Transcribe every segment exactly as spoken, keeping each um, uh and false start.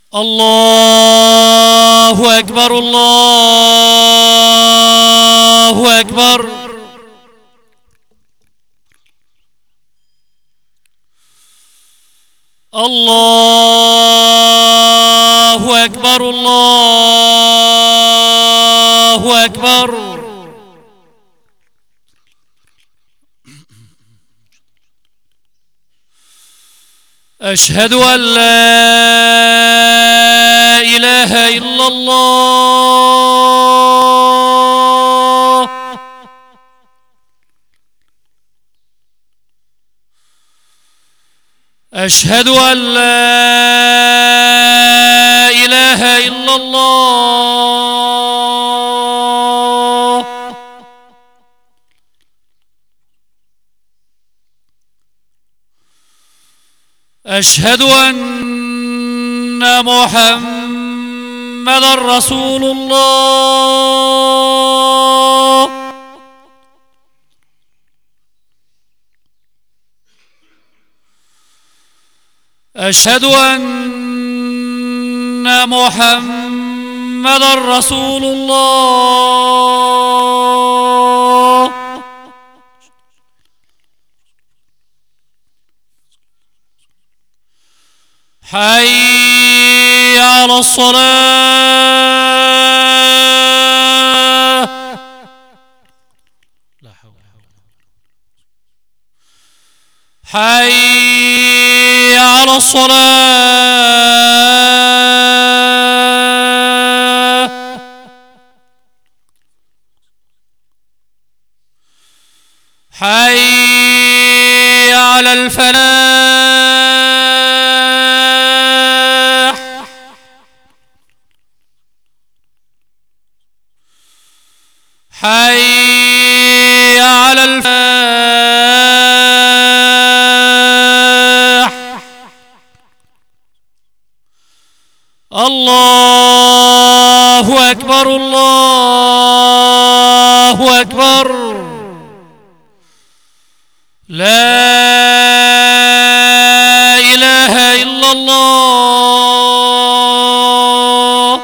الله أكبر الله أكبر. الله أكبر الله أكبر. أشهد أن لا إله إلا الله. أشهد أن لا إله إلا الله. أشهد أن محمدًا رسول الله. أشهد أن محمدًا رسول الله. حي على الصلاة. لا حول ولا قوة. حي على الصلاة. حي على الفلاح. حي على الفلاح. الله أكبر الله أكبر. لا إله إلا الله.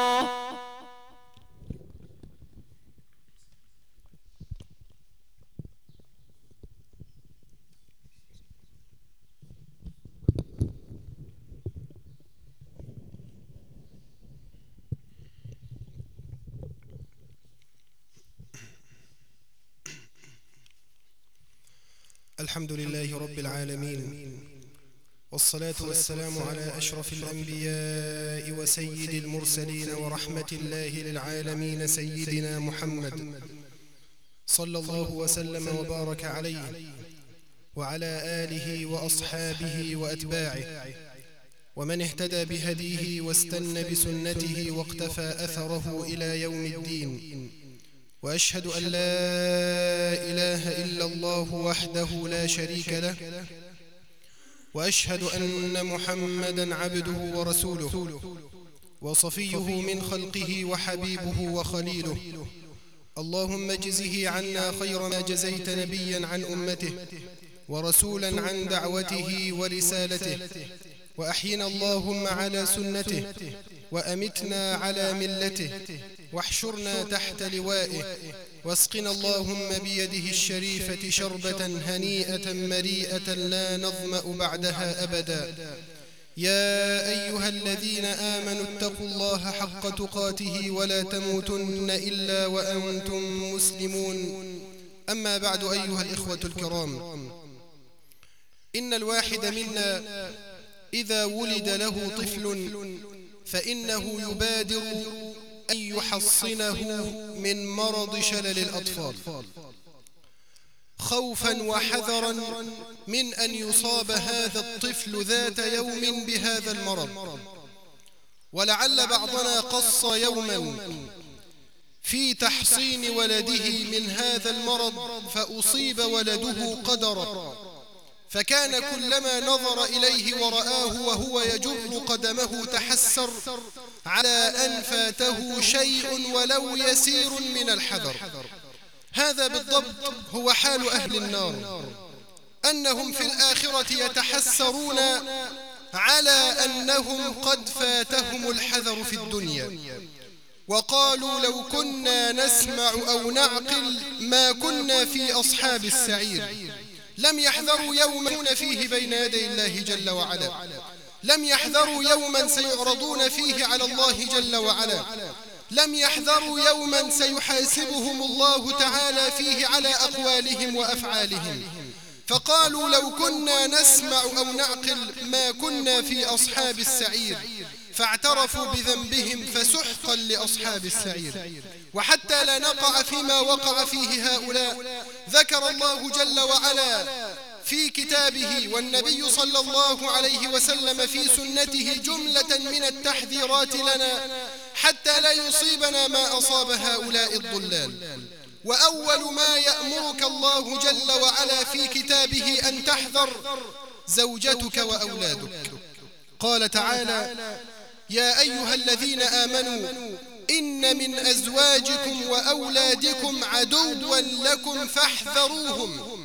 الحمد لله رب العالمين، والصلاة والسلام على أشرف الأنبياء وسيد المرسلين ورحمة الله للعالمين سيدنا محمد صلى الله وسلم وبارك عليه وعلى آله وأصحابه وأتباعه ومن اهتدى بهديه واستنى بسنته واقتفى أثره إلى يوم الدين. وأشهد أن لا إله إلا الله وحده لا شريك له، وأشهد أن محمدًا عبده ورسوله وصفيه من خلقه وحبيبه وخليله. اللهم اجزه عنا خير ما جزيت نبيًا عن أمته ورسولا عن دعوته ورسالته، وأحينا اللهم على سنته وأمتنا على ملته، واحشرنا تحت لوائه، واسقنا اللهم بيده الشريفة شربة هنيئة مريئة لا نظمأ بعدها أبدا. يا أيها الذين آمنوا اتقوا الله حق تقاته ولا تموتن إلا وأنتم مسلمون. أما بعد، أيها الإخوة الكرام، إن الواحد منا إذا ولد له طفل فإنه يبادر أن يحصنه من مرض شلل الأطفال، خوفا وحذرا من أن يصاب هذا الطفل ذات يوم بهذا المرض. ولعل بعضنا قص يوما في تحصين ولده من هذا المرض فأصيب ولده قدرا، فكان كلما نظر إليه ورآه وهو يجر قدمه تحسر على أن فاته شيء ولو يسير من الحذر. هذا بالضبط هو حال أهل النار، أنهم في الآخرة يتحسرون على أنهم قد فاتهم الحذر في الدنيا، وقالوا لو كنا نسمع أو نعقل ما كنا في أصحاب السعير. لم يحذروا يوما فيه بين يدي الله جل وعلا، لم يحذروا يوما سيعرضون فيه على الله جل وعلا، لم يحذروا يوما سيحاسبهم الله تعالى فيه على أقوالهم وأفعالهم، فقالوا لو كنا نسمع أو نعقل ما كنا في أصحاب السعير، فاعترفوا بذنبهم فسحقا لأصحاب السعير. وحتى لا نقع فيما وقع فيه هؤلاء، ذكر الله جل وعلا في كتابه والنبي صلى الله عليه وسلم في سنته جملة من التحذيرات لنا حتى لا يصيبنا ما أصاب هؤلاء الضلال. وأول ما يأمرك الله جل وعلا في كتابه أن تحذر زوجتك وأولادك. قال تعالى: يا أيها الذين آمنوا إن من أزواجكم وأولادكم عدوا لكم فاحذروهم.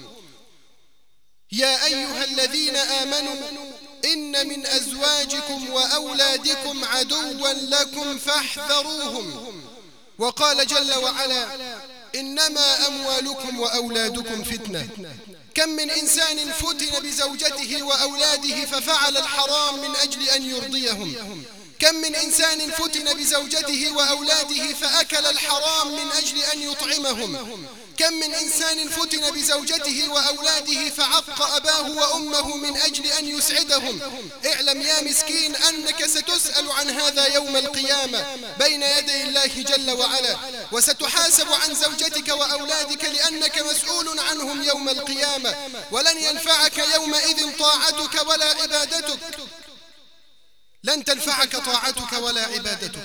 يا أيها الذين آمنوا إن من أزواجكم وأولادكم عدوا لكم فاحذروهم. وقال جل وعلا: إنما أموالكم وأولادكم فتنة. كم من إنسان فتن بزوجته وأولاده ففعل الحرام من أجل أن يرضيهم. كم من إنسان فتن بزوجته وأولاده فأكل الحرام من أجل أن يطعمهم. كم من إنسان فتن بزوجته وأولاده فعق أباه وأمه من أجل أن يسعدهم. اعلم يا مسكين أنك ستسأل عن هذا يوم القيامة بين يدي الله جل وعلا، وستحاسب عن زوجتك وأولادك لأنك مسؤول عنهم يوم القيامة، ولن ينفعك يومئذ طاعتك ولا عبادتك، لن تنفعك طاعتك ولا عبادتك.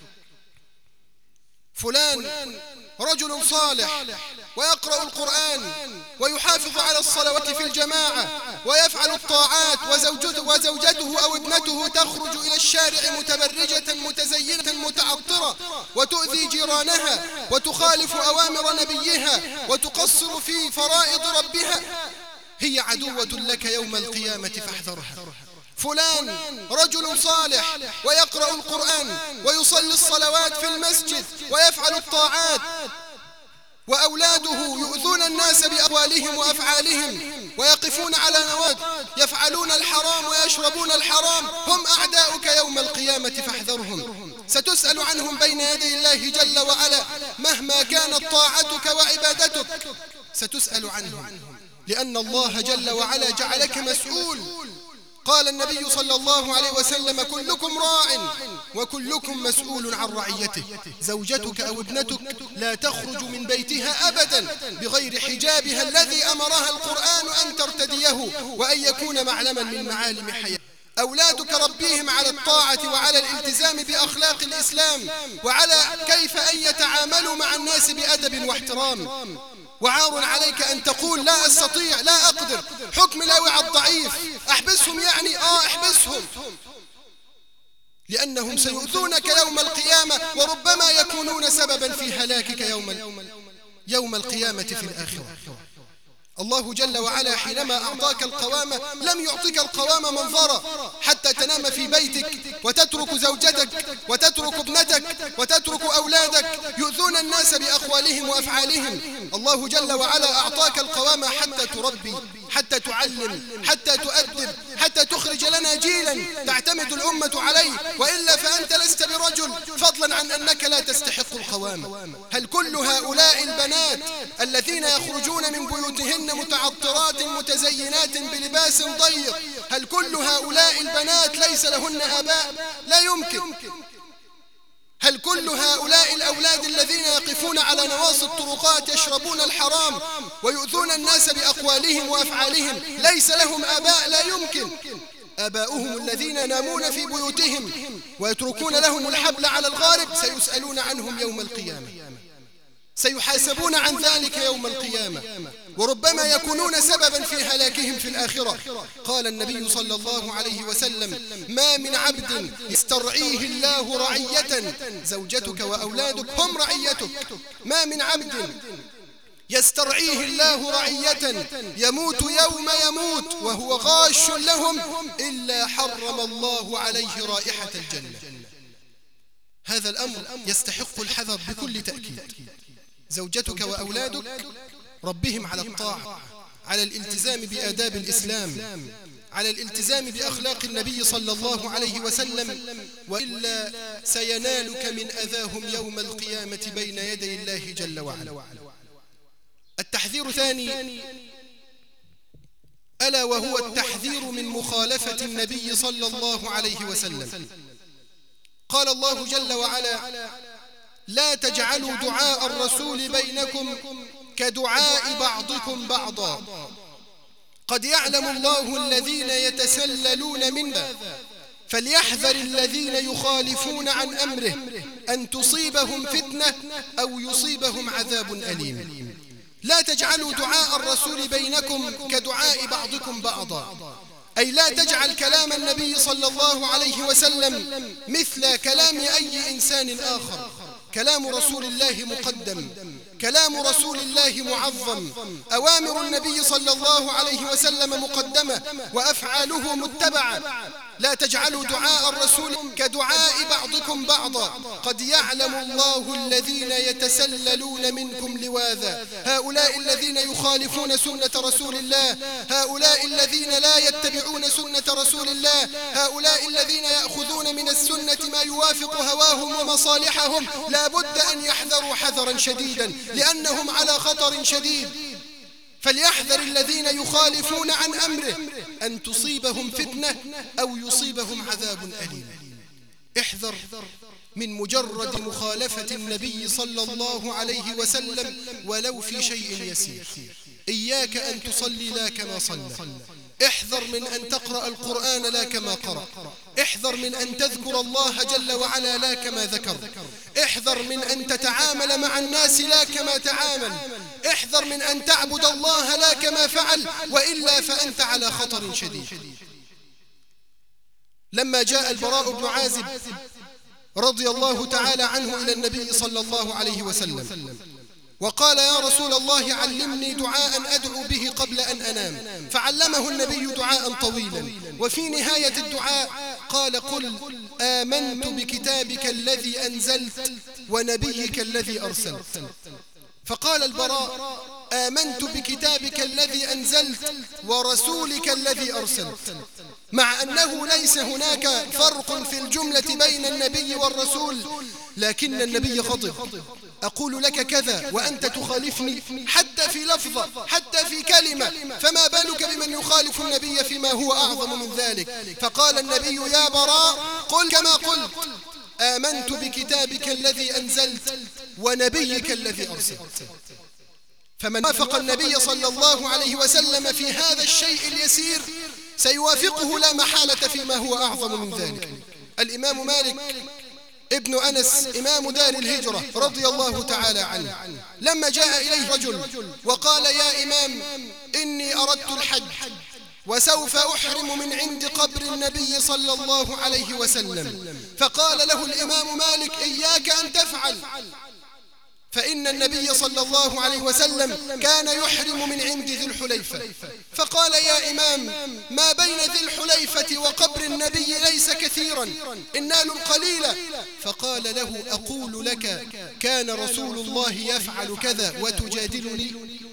فلان رجل صالح ويقرأ القرآن ويحافظ على الصلوات في الجماعة ويفعل الطاعات، وزوجته, وزوجته أو ابنته تخرج إلى الشارع متبرجة متزينة متعطرة وتؤذي جيرانها وتخالف أوامر نبيها وتقصر في فرائض ربها، هي عدوة لك يوم القيامة فاحذرها. فلان رجل صالح ويقرأ القرآن ويصلي الصلوات في المسجد ويفعل الطاعات، وأولاده يؤذون الناس بأقوالهم وأفعالهم ويقفون على نواد، يفعلون الحرام ويشربون الحرام، هم أعداؤك يوم القيامة فاحذرهم. ستسأل عنهم بين يدي الله جل وعلا مهما كانت طاعتك وعبادتك، ستسأل عنهم، لأن الله جل وعلا جعلك مسؤول. قال النبي صلى الله عليه وسلم: كلكم راع وكلكم مسؤول عن رعيته. زوجتك أو ابنتك لا تخرج من بيتها أبدا بغير حجابها الذي أمرها القرآن أن ترتديه وأن يكون معلما من معالم حياتها. أولادك ربيهم على الطاعة وعلى الالتزام بأخلاق الإسلام وعلى كيف أن يتعاملوا مع الناس بأدب واحترام. وعار عليك أن تقول: لا أستطيع، لا أقدر، حكم لاوي على الضعيف، أحبسهم يعني آه أحبسهم، لأنهم سيؤذونك يوم القيامة وربما يكونون سببا في هلاكك يوم يوم القيامة في الآخرة. الله جل وعلا حينما أعطاك القوامة لم يعطيك القوامة منظرة حتى تنام في بيتك وتترك زوجتك وتترك ابنتك وتترك أولادك يؤذون الناس بأقوالهم وأفعالهم. الله جل وعلا أعطاك القوامة حتى تربي، حتى تعلم، حتى تؤدب، حتى تخرج لنا جيلا تعتمد الأمة عليه، وإلا فأنت لست برجل، فضلا عن أنك لا تستحق القوامة. هل كل هؤلاء البنات الذين يخرجون من بيوتهن متعطرات متزينات بلباس ضيق، هل كل هؤلاء البنات ليس لهن آباء؟ لا يمكن. هل كل هؤلاء الأولاد الذين يقفون على نواصي الطرقات يشربون الحرام ويؤذون الناس بأقوالهم وأفعالهم ليس لهم آباء؟ لا يمكن. آباؤهم الذين ينامون في بيوتهم ويتركون لهم الحبل على الغارب سيسألون عنهم يوم القيامة، سيحاسبون عن ذلك يوم القيامة، وربما يكونون سببا في هلاكهم في الآخرة. قال النبي صلى الله عليه وسلم: ما من عبد يسترعيه الله رعية، زوجتك وأولادك هم رعيتك، ما من عبد يسترعيه الله رعية يموت يوم يموت وهو غاش لهم إلا حرم الله عليه رائحة الجنة. هذا الأمر يستحق الحذر بكل تأكيد. زوجتك وأولادك ربهم على الطاعة، على الالتزام بآداب الإسلام، على الالتزام بأخلاق النبي صلى الله عليه وسلم، وإلا سينالك من أذاهم يوم القيامة بين يدي الله جل وعلا. التحذير ثاني ألا وهو التحذير من مخالفة النبي صلى الله عليه وسلم. قال الله جل وعلا: لا تجعلوا دعاء الرسول بينكم كدعاء بعضكم بعضا قد يعلم الله الذين يتسللون منه فليحذر الذين يخالفون عن أمره أن تصيبهم فتنة أو يصيبهم عذاب أليم. لا تجعلوا دعاء الرسول بينكم كدعاء بعضكم بعضا، أي لا تجعل كلام النبي صلى الله عليه وسلم مثل كلام أي إنسان آخر. كلام رسول الله مقدم، كلام رسول الله معظم، أوامر النبي صلى الله عليه وسلم مقدمة وأفعاله متبعة. لا تجعلوا دعاء الرسول كدعاء بعضكم بعضا قد يعلم الله الذين يتسللون منكم لواذا. هؤلاء الذين يخالفون سنة رسول الله، هؤلاء الذين لا يتبعون سنة رسول الله، هؤلاء الذين يأخذون من السنة ما يوافق هواهم ومصالحهم، لا بد أن يحذروا حذرا شديدا لأنهم على خطر شديد. فليحذر الذين يخالفون عن أمره أن تصيبهم فتنة أو يصيبهم عذاب أليم. احذر من مجرد مخالفة النبي صلى الله عليه وسلم ولو في شيء يسير. إياك أن تصلي لا كما صلى، احذر من أن تقرأ القرآن لا كما قرأ، احذر من أن تذكر الله جل وعلا لا كما ذكر، احذر من أن تتعامل مع الناس لا كما تعامل، احذر من أن تعبد الله لا كما فعل، وإلا فأنت على خطر شديد. لما جاء البراء بن عازب رضي الله تعالى عنه إلى النبي صلى الله عليه وسلم وقال: يا رسول الله علمني دعاء أدعو به قبل أن أنام، فعلمه النبي دعاء طويلا، وفي نهاية الدعاء قال: قل آمنت بكتابك الذي أنزلت ونبيك الذي أرسلت. فقال البراء: آمنت بكتابك الذي أنزلت ورسولك الذي أرسلت، مع أنه ليس هناك فرق في الجملة بين النبي والرسول، لكن النبي غضب: أقول لك كذا وأنت تخالفني، حتى في لفظة، حتى في كلمة، فما بالك بمن يخالف النبي فيما هو أعظم من ذلك. فقال النبي: يا براء قل كما قلت، آمنت بكتابك الذي أنزلت ونبيك الذي أرسلت. فمن وافق النبي صلى الله عليه وسلم في هذا الشيء اليسير سيوافقه لا محالة فيما هو أعظم من ذلك. الإمام مالك ابن أنس إمام دار الهجرة رضي الله تعالى عنه لما جاء إليه رجل وقال: يا إمام إني أردت الحج وسوف أحرم من عند قبر النبي صلى الله عليه وسلم، فقال له الإمام مالك: إياك أن تفعل، فإن النبي صلى الله عليه وسلم كان يحرم من عند ذي الحليفة. فقال: يا إمام ما بين ذي الحليفة وقبر النبي ليس كثيرا، النال قليلة. فقال له: أقول لك كان رسول الله يفعل كذا وتجادلني؟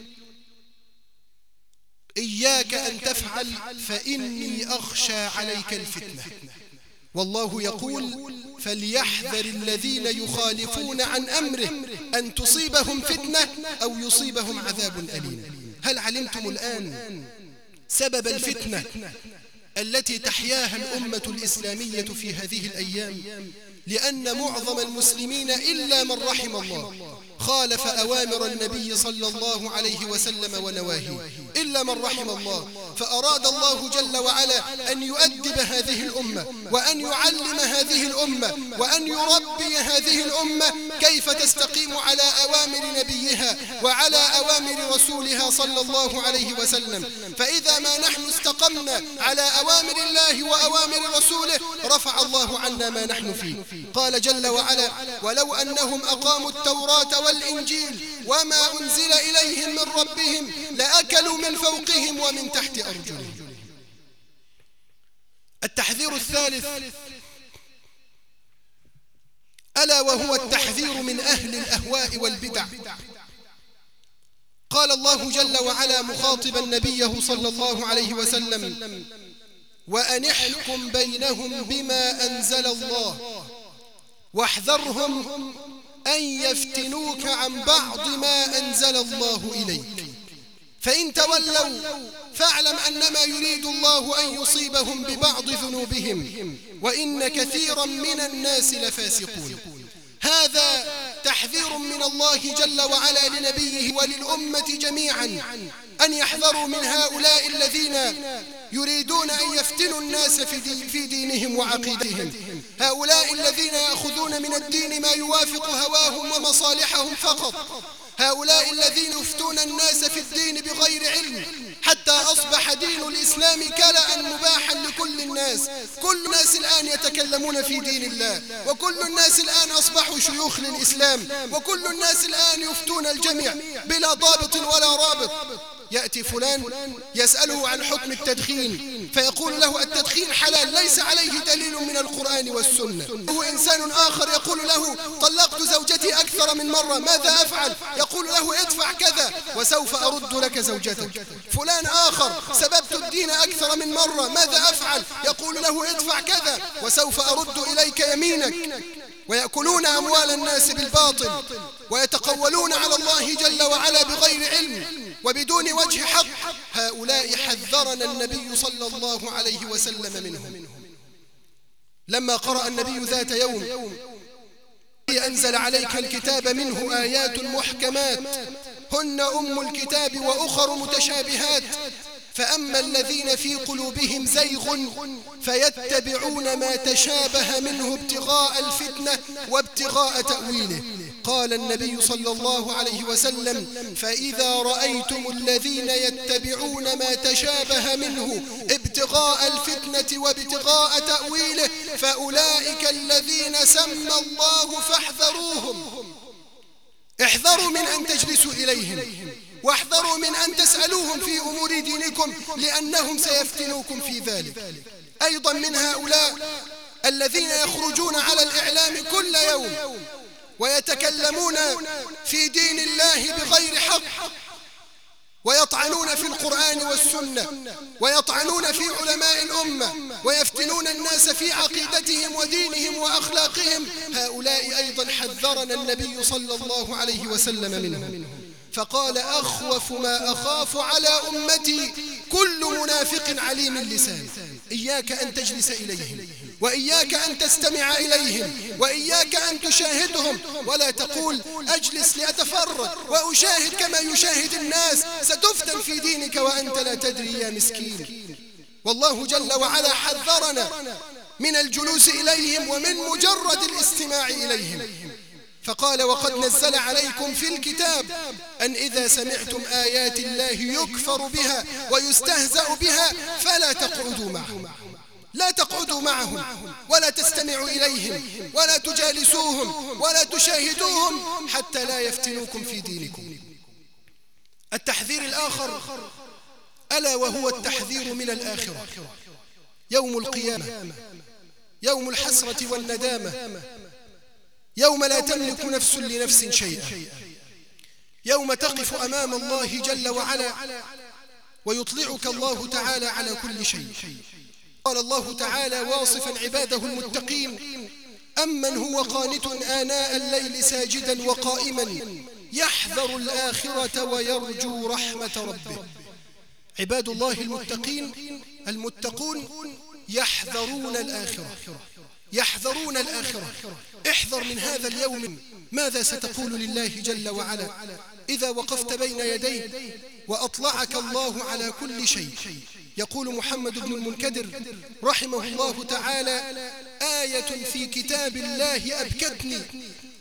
إياك أن تفعل فإني أخشى عليك الفتنة. والله يقول: فليحذر الذين يخالفون عن أمره أن تصيبهم فتنة أو يصيبهم عذاب أليم. هل علمتم الآن سبب الفتنة التي تحياها الأمة الإسلامية في هذه الأيام؟ لأن معظم المسلمين إلا من رحم الله خالف أوامر النبي صلى الله عليه وسلم ونواهيه، إلا من رحم الله. فأراد الله جل وعلا أن يؤدب هذه الأمة وأن يعلم هذه الأمة وأن يربي هذه الأمة كيف تستقيم على أوامر نبيها وعلى أوامر رسولها صلى الله عليه وسلم. فإذا ما نحن استقمنا على أوامر الله وأوامر رسوله رفع الله عنا ما نحن فيه. قال جل وعلا: ولو أنهم أقاموا التوراة والإنجيل وما أنزل إليهم من ربهم لأكلوا من فوقهم ومن تحت أرجلهم. التحذير الثالث ألا وهو التحذير من أهل الأهواء والبدع. قال الله جل وعلا مخاطبا نبيه صلى الله عليه وسلم: وأن احكم بينهم بما أنزل الله واحذرهم أن يفتنوك عن بعض ما أنزل الله إليك فإن تولوا فاعلم أنما يريد الله أن يصيبهم ببعض ذنوبهم وإن كثيرا من الناس لفاسقون. هذا تحذير من الله جل وعلا لنبيه وللأمة جميعا أن يحذروا من هؤلاء الذين يريدون أن يفتنوا الناس في دينهم وعقيدتهم، هؤلاء الذين يأخذون من الدين ما يوافق هواهم ومصالحهم فقط، هؤلاء الذين يفتون الناس في الدين بغير علم حتى أصبح دين الإسلام كلأ مباحا لكل الناس. كل الناس الآن يتكلمون في دين الله، وكل الناس الآن أصبحوا شيوخ للإسلام، وكل الناس الآن يفتون الجميع بلا ضابط ولا رابط. يأتي فلان يسأله عن حكم التدخين فيقول له التدخين حلال ليس عليه دليل من القرآن والسنة. هو إنسان آخر يقول له طلقت زوجتي أكثر من مرة ماذا أفعل؟ يقول له ادفع كذا وسوف أرد لك زوجتك. فلان آخر سببت الدين أكثر من مرة ماذا أفعل؟ يقول له ادفع كذا وسوف أرد إليك يمينك. ويأكلون أموال الناس بالباطل ويتقولون على الله جل وعلا بغير علم وبدون وجه حق. هؤلاء حذرنا النبي صلى الله عليه وسلم منهم لما قرأ النبي ذات يوم: أنزل عليك الكتاب منه آيات محكمات هن أم الكتاب وأخر متشابهات فأما الذين في قلوبهم زيغ فيتبعون ما تشابه منه ابتغاء الفتنة وابتغاء تأويله. قال النبي صلى الله عليه وسلم: فإذا رأيتم الذين يتبعون ما تشابه منه ابتغاء الفتنة وابتغاء تأويله فأولئك الذين سمى الله فاحذروهم. احذروا من أن تجلسوا إليهم واحذروا من أن تسألوهم في أمور دينكم لأنهم سيفتنوكم في ذلك. أيضا من هؤلاء الذين يخرجون على الإعلام كل يوم ويتكلمون في دين الله بغير حق ويطعنون في القرآن والسنة ويطعنون في علماء الأمة ويفتنون الناس في عقيدتهم ودينهم وأخلاقهم. هؤلاء أيضا حذرنا النبي صلى الله عليه وسلم منهم فقال: أخوف ما أخاف على أمتي كل منافق عليم اللسان. إياك أن تجلس إليهم وإياك أن تستمع إليهم وإياك أن تشاهدهم ولا تقول أجلس لأتفرج وأشاهد كما يشاهد الناس ستفتن في دينك وأنت لا تدري يا مسكين. والله جل وعلا حذرنا من الجلوس إليهم ومن مجرد الاستماع إليهم فقال: وقد نزل عليكم في الكتاب أن إذا سمعتم آيات الله يكفر بها ويستهزأ بها فلا تقعدوا معهم لا تقعدوا معهم ولا تستمعوا إليهم ولا تجالسوهم ولا تشاهدوهم حتى لا يفتنوكم في دينكم. التحذير الآخر ألا وهو التحذير من الآخرة، يوم القيامة، يوم الحسرة والندامة، يوم لا تملك نفس لنفس شيئا، يوم تقف أمام الله جل وعلا ويطلعك الله تعالى على كل شيء. قال الله تعالى واصفا عباده المتقين: أمن هو قانت آناء الليل ساجدا وقائما يحذر الآخرة ويرجو رحمة ربه. عباد الله المتقين المتقون يحذرون الآخرة يحذرون الآخرة. احذر من هذا اليوم ماذا ستقول لله جل وعلا إذا وقفت بين يديه وأطلعك الله على كل شيء. يقول محمد بن المنكدر رحمه الله تعالى: آية في كتاب الله أبكتني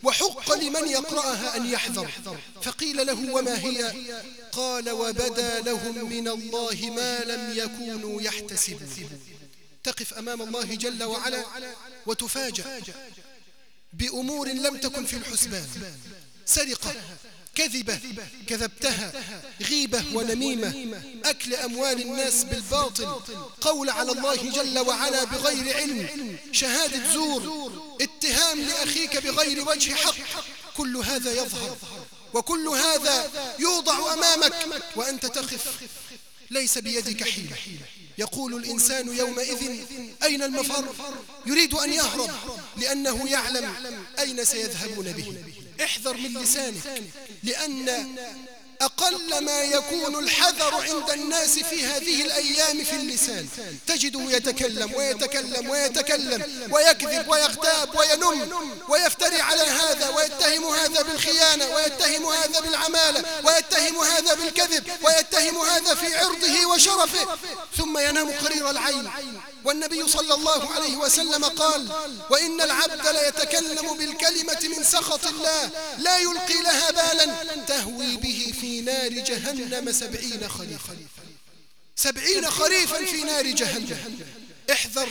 وحق لمن يقرأها أن يحذر. فقيل له: وما هي؟ قال: وبدا لهم من الله ما لم يكونوا يحتسبون. تقف أمام الله جل وعلا وتفاجأ بأمور لم تكن في الحسبان: سرقة، كذبة كذبتها، غيبة ونميمة، أكل أموال الناس بالباطل، قول على الله جل وعلا بغير علم، شهادة زور، اتهام لأخيك بغير وجه حق. كل هذا يظهر وكل هذا يوضع أمامك وأنت تخف، ليس بيدك حيلة. يقول الإنسان يومئذ: أين المفر؟ يريد أن يهرب لأنه يعلم أين سيذهبون به. احذر من لسانك، لأن أقل ما يكون الحذر عند الناس في هذه الأيام في اللسان. تجده يتكلم ويتكلم ويتكلم ويكذب ويغتاب وينم ويفتري على هذا، ويتهم هذا بالخيانة، ويتهم هذا بالعمالة، ويتهم هذا بالكذب، ويتهم هذا في عرضه وشرفه، ثم ينام قرير العين. والنبي صلى الله عليه وسلم قال: وإن العبد ليتكلم بالكلمة من سخط الله لا يلقي لها بالا تهوي به في نار جهنم سبعين خريفا. سبعين خريفا في نار جهنم. احذر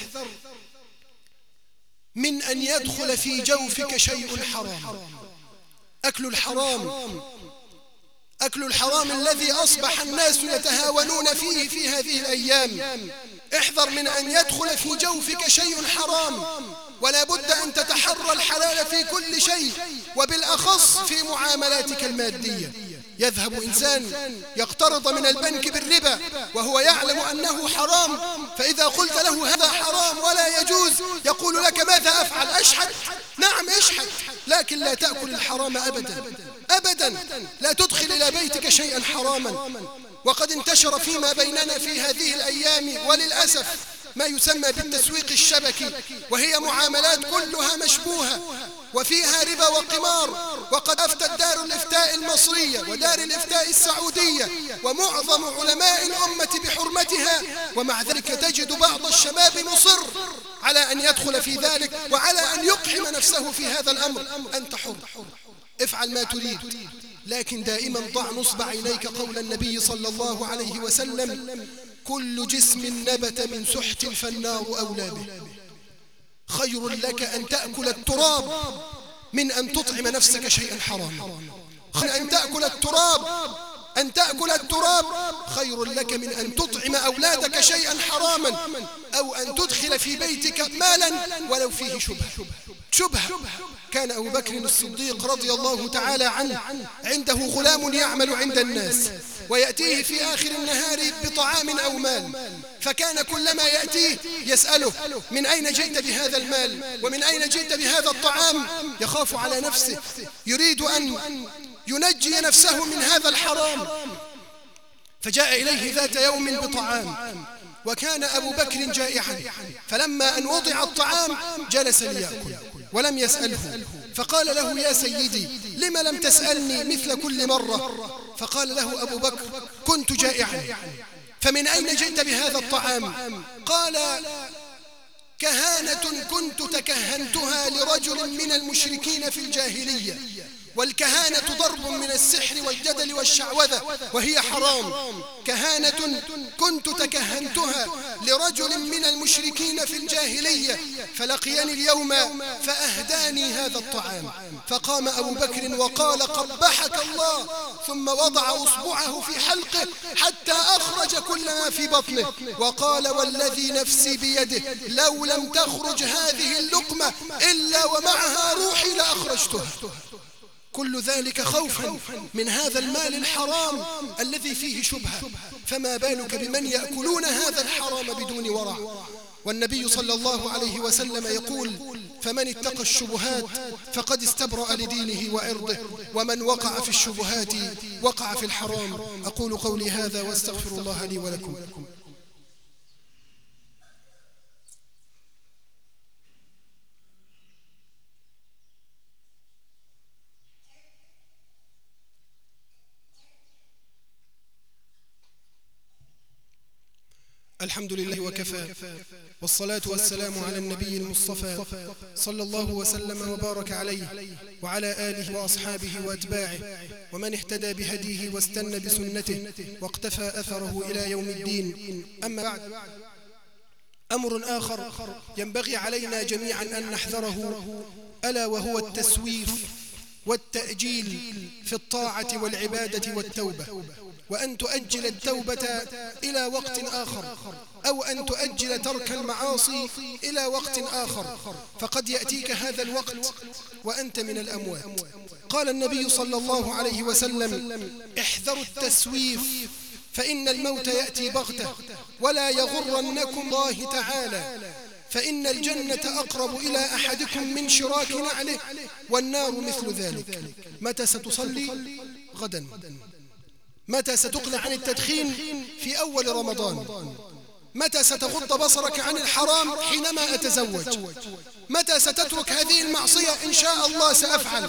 من أن يدخل في جوفك شيء حرام. أكل الحرام، أكل الحرام الذي أصبح الناس يتهاونون فيه في هذه الأيام. احذر من أن يدخل في جوفك شيء حرام، ولا بد أن تتحرى الحلال في كل شيء، وبالأخص في معاملاتك المادية. يذهب إنسان يقترض من البنك بالربا وهو يعلم أنه حرام، فإذا قلت له هذا حرام ولا يجوز يقول لك: ماذا أفعل؟ أشحت؟ نعم اشحت، لكن لا تأكل الحرام أبدا أبدا. لا تدخل إلى بيتك شيئا حراما. وقد انتشر فيما بيننا في هذه الأيام وللأسف ما يسمى بالتسويق الشبكي، وهي معاملات كلها مشبوهة وفيها ربا وقمار. وقد أفتت دار الإفتاء المصرية ودار الإفتاء السعودية ومعظم علماء الأمة بحرمتها، ومع ذلك تجد بعض الشباب مصر على أن يدخل في ذلك وعلى أن يقحم نفسه في هذا الأمر. أنت حر، افعل ما تريد، لكن دائما ضع نصب عينيك قول النبي صلى الله عليه وسلم: كل جسم نبت من سحت فالنار أولى به. خير لك أن تأكل التراب من أن تطعم نفسك شيئا حراما. خير أن تأكل التراب أن تأكل التراب خير لك من أن تطعم أولادك شيئا حراما، أو أن تدخل في بيتك مالا ولو فيه شبهة. شبهة. كان أبو بكر الصديق رضي الله تعالى عنه عنده غلام يعمل عند الناس، ويأتيه في آخر النهار بطعام أو مال، فكان كلما يأتيه يسأله: من أين جئت بهذا المال؟ ومن أين جئت بهذا الطعام؟ يخاف على نفسه، يريد أن ينجي نفسه من هذا الحرام. فجاء إليه ذات يوم بطعام، وكان أبو بكر جائعا، فلما أن وضع الطعام جلس ليأكل ولم يسأله، فقال له: يا سيدي لم لم تسألني مثل كل مرة؟ فقال له أبو بكر: كنت جائعا. فمن أين جئت بهذا الطعام؟ قال: كهانة كنت تكهنتها لرجل من المشركين في الجاهلية، والكهانة ضرب من السحر والجدل والشعوذة وهي حرام. كهانة كنت تكهنتها لرجل من المشركين في الجاهلية، فلقيني اليوم فأهداني هذا الطعام. فقام أبو بكر وقال: قبحك الله، ثم وضع أصبعه في حلقه حتى أخرج كل ما في بطنه، وقال: والذي نفسي بيده لو لم تخرج هذه اللقمة إلا ومعها روحي لأخرجتها. كل ذلك خوفا من هذا المال الحرام الذي فيه شبهة، فما بالك بمن يأكلون هذا الحرام بدون ورع. والنبي صلى الله عليه وسلم يقول: فمن اتقى الشبهات فقد استبرأ لدينه وعرضه، ومن وقع في الشبهات وقع في الحرام. أقول قولي هذا واستغفر الله لي ولكم. الحمد لله وكفى، والصلاة والسلام على النبي المصطفى صلى الله وسلم وبارك عليه وعلى آله وأصحابه وأتباعه ومن اهتدى بهديه واستنى بسنته واقتفى أثره إلى يوم الدين. أما بعد، أمر آخر ينبغي علينا جميعا أن نحذره، ألا وهو التسويف والتأجيل في الطاعة والعبادة والتوبة، وأن تؤجل التوبة إلى وقت آخر، أو أن تؤجل ترك المعاصي إلى وقت آخر، فقد يأتيك هذا الوقت وأنت من الأموات. قال النبي صلى الله عليه وسلم: احذروا التسويف فإن الموت يأتي بغتة، ولا يغرنكم الله تعالى، فإن الجنة أقرب إلى أحدكم من شراك نعله، والنار مثل ذلك. متى ستصلي؟ غدا. متى ستقلع عن التدخين؟ في أول رمضان. متى ستغض بصرك عن الحرام؟ حينما أتزوج. متى ستترك هذه المعصية؟ إن شاء الله سأفعل.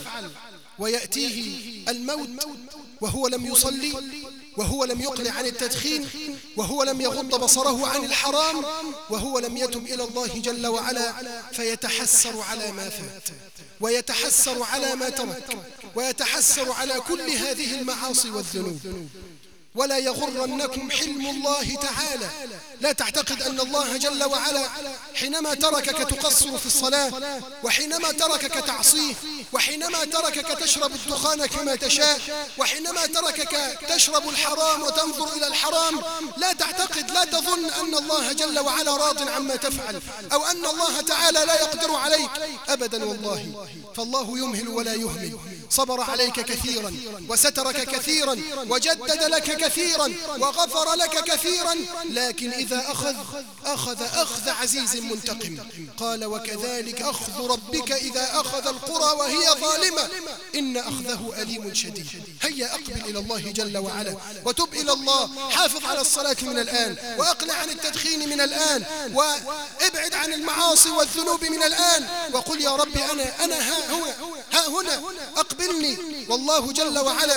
ويأتيه الموت وهو لم يصلي، وهو لم يقلع عن التدخين، وهو لم يغض بصره عن الحرام، وهو لم يتب إلى الله جل وعلا، فيتحسر على ما فات، ويتحسر على ما ترك، ويتحسر على كل هذه المعاصي والذنوب. ولا يغرنكم حلم الله تعالى. لا تعتقد أن الله جل وعلا حينما تركك تقصر في الصلاة، وحينما تركك تعصيه، وحينما تركك تشرب الدخان كما تشاء، وحينما تركك تشرب الحرام وتنظر إلى الحرام، لا تعتقد، لا تظن أن الله جل وعلا راض عما تفعل، أو أن الله تعالى لا يقدر عليك. أبدا والله، فالله يمهل ولا يهمل. صبر عليك كثيرا، وسترك كثيرا، وجدد لك كثيرا، وغفر لك كثيرا، لكن إذا أخذ أخذ أخذ عزيز منتقم. قال: وكذلك أخذ ربك إذا أخذ القرى وهي ظالمة إن أخذه أليم شديد. هيا أقبل إلى الله جل وعلا، وتب إلى الله. حافظ على الصلاة من الآن، وأقلع عن التدخين من الآن، وابعد عن المعاصي والذنوب من الآن، وقل: يا ربي أنا أنا ها هنا ها هنا أقبلني. والله جل وعلا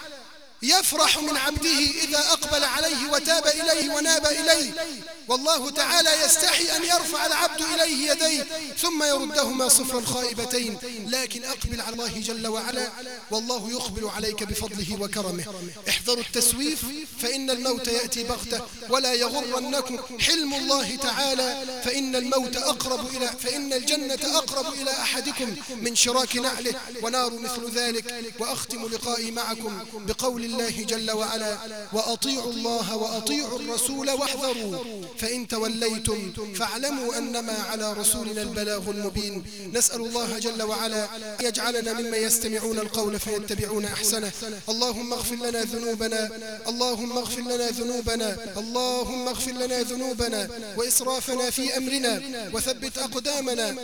يفرح من عبده إذا أقبل عليه وتاب إليه وناب إليه، والله تعالى يستحي أن يرفع العبد إليه يديه ثم يردهما صفرا خائبتين. لكن أقبل على الله جل وعلا، والله يقبل عليك بفضله وكرمه. احذروا التسويف فإن الموت يأتي بغتة، ولا يغرنكم حلم الله تعالى، فإن الموت أقرب إلى فإن الجنة أقرب إلى أحدكم من شراك نعله، ونار مثل ذلك. وأختم لقائي معكم بقول الله جل وعلا: وأطيعوا الله وأطيعوا الرسول واحذروا، فإن توليتم فاعلموا أنما على رسولنا البلاغ المبين. نسأل الله جل وعلا أن يجعلنا ممن يستمعون القول فيتبعون أحسنه. اللهم اغفر لنا ذنوبنا اللهم اغفر لنا ذنوبنا اللهم اغفر لنا ذنوبنا وإسرافنا في أمرنا، وثبت أقدامنا،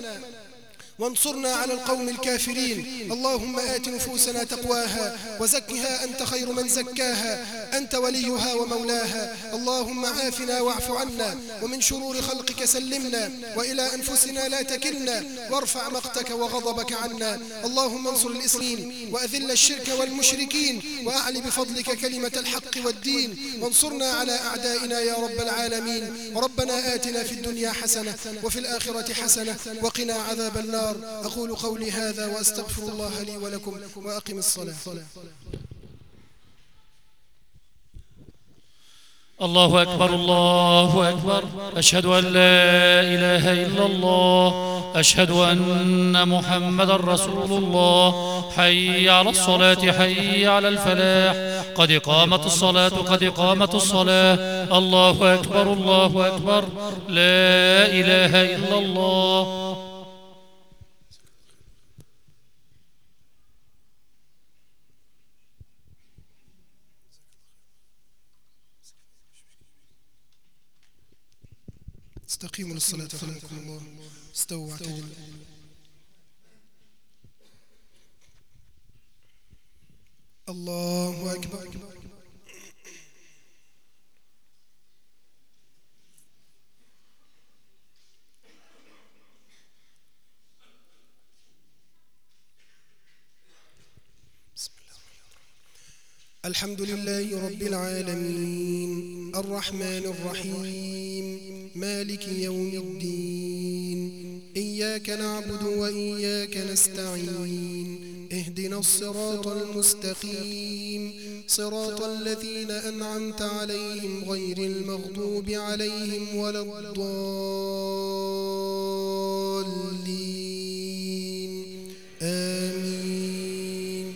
وانصرنا على القوم الكافرين. اللهم آت نفوسنا تقواها وزكها أنت خير من زكاها، أنت وليها ومولاها. اللهم عافنا واعف عنا، ومن شرور خلقك سلمنا، وإلى أنفسنا لا تكلنا، وارفع مقتك وغضبك عنا. اللهم انصر الإسلام وأذل الشرك والمشركين، وأعل بفضلك كلمة الحق والدين، وانصرنا على أعدائنا يا رب العالمين. ربنا آتنا في الدنيا حسنة وفي الآخرة حسنة وقنا عذاب النار. أقول قولي هذا وأستغفر الله لي ولكم، وأقم الصلاة. الله أكبر الله أكبر. أشهد أن لا إله إلا الله، أشهد أن محمدا رسول الله. حي على الصلاة حي على الفلاح، قد قامت الصلاة قد قامت الصلاة. الله أكبر الله أكبر. لا إله إلا الله. استقيموا للصلاة رحمكم الله. استووا واعتدلوا. الله أكبر. الحمد لله رب العالمين، الرحمن الرحيم، مالك يوم الدين إياك نعبد وإياك نستعين اهدنا الصراط المستقيم صراط الذين أنعمت عليهم غير المغضوب عليهم ولا الضالين آمين.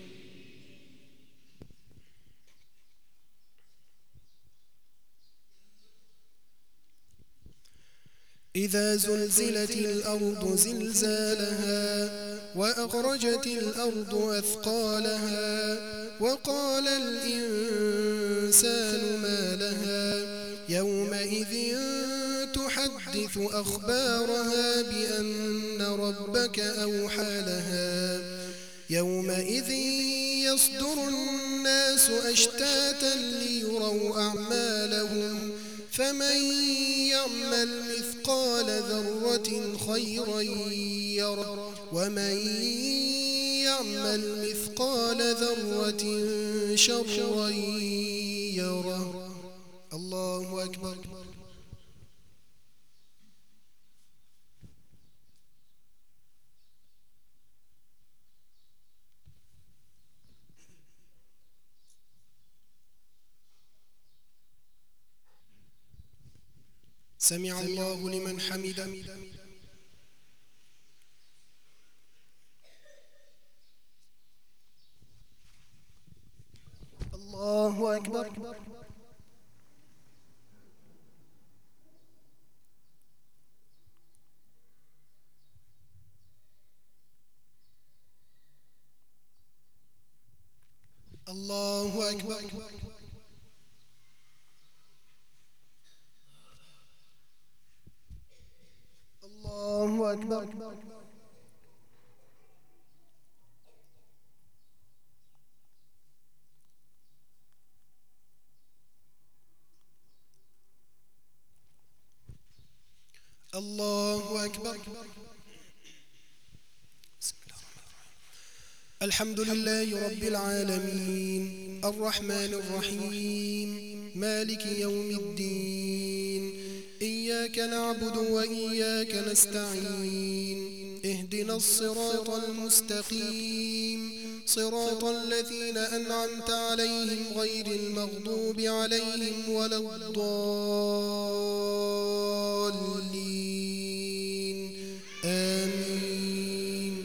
إذا زلزلت الأرض زلزالها وأخرجت الأرض أثقالها وقال الإنسان ما لها يومئذ تحدث أخبارها بأن ربك أوحى لها يومئذ يصدر الناس أشتاتا ليروا أعمالهم فمن يعمل مثقال ذرة خيرا يره ومن يعمل مثقال ذرة شرا يره. الله أكبر. سمع الله لمن حمده. الله أكبر. الله أكبر. الله أكبر. الله أكبر. الحمد لله رب العالمين الرحمن الرحيم مالك يوم الدين إياك نعبد وإياك نستعين اهدنا الصراط المستقيم صراط الذين أنعمت عليهم غير المغضوب عليهم ولا الضالين آمين.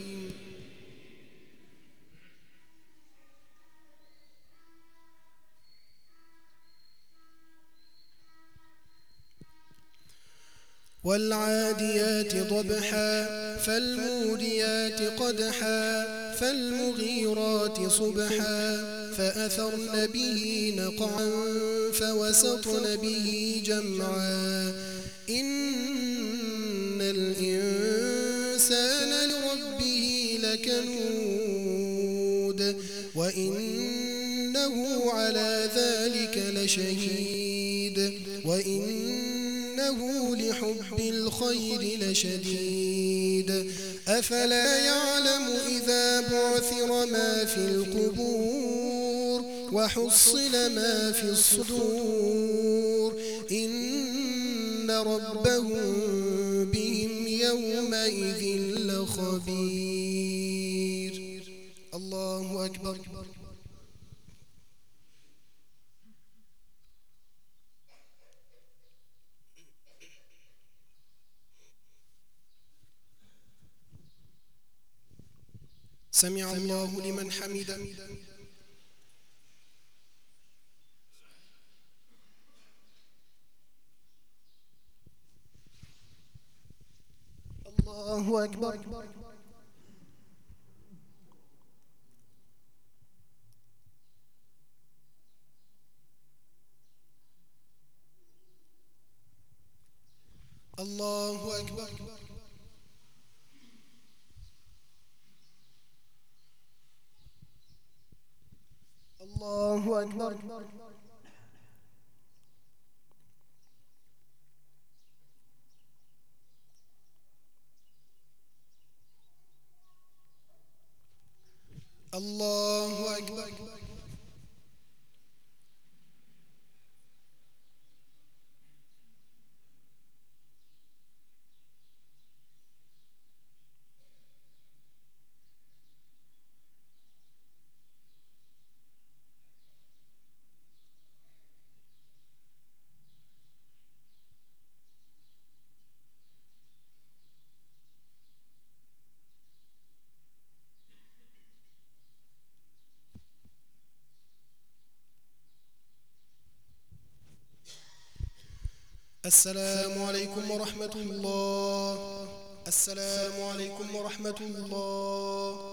والعاديات ضبحا فالموريات قدحا فالمغيرات صبحا فأثرن به نقعا فوسطن به جمعا إن الإنسان لربه لكنود وإنه على ذلك لشهيد وإنه لحب الخير لشديد أفلا يعلم إذا بعثر ما في القبور وحصل ما في الصدور إن ربهم بهم يومئذ لخبير. الله أكبر. سمع الله لمن حمده. الله أكبر. الله أكبر. الله أكبر. الله أكبر. السلام عليكم ورحمة الله. السلام عليكم ورحمة الله.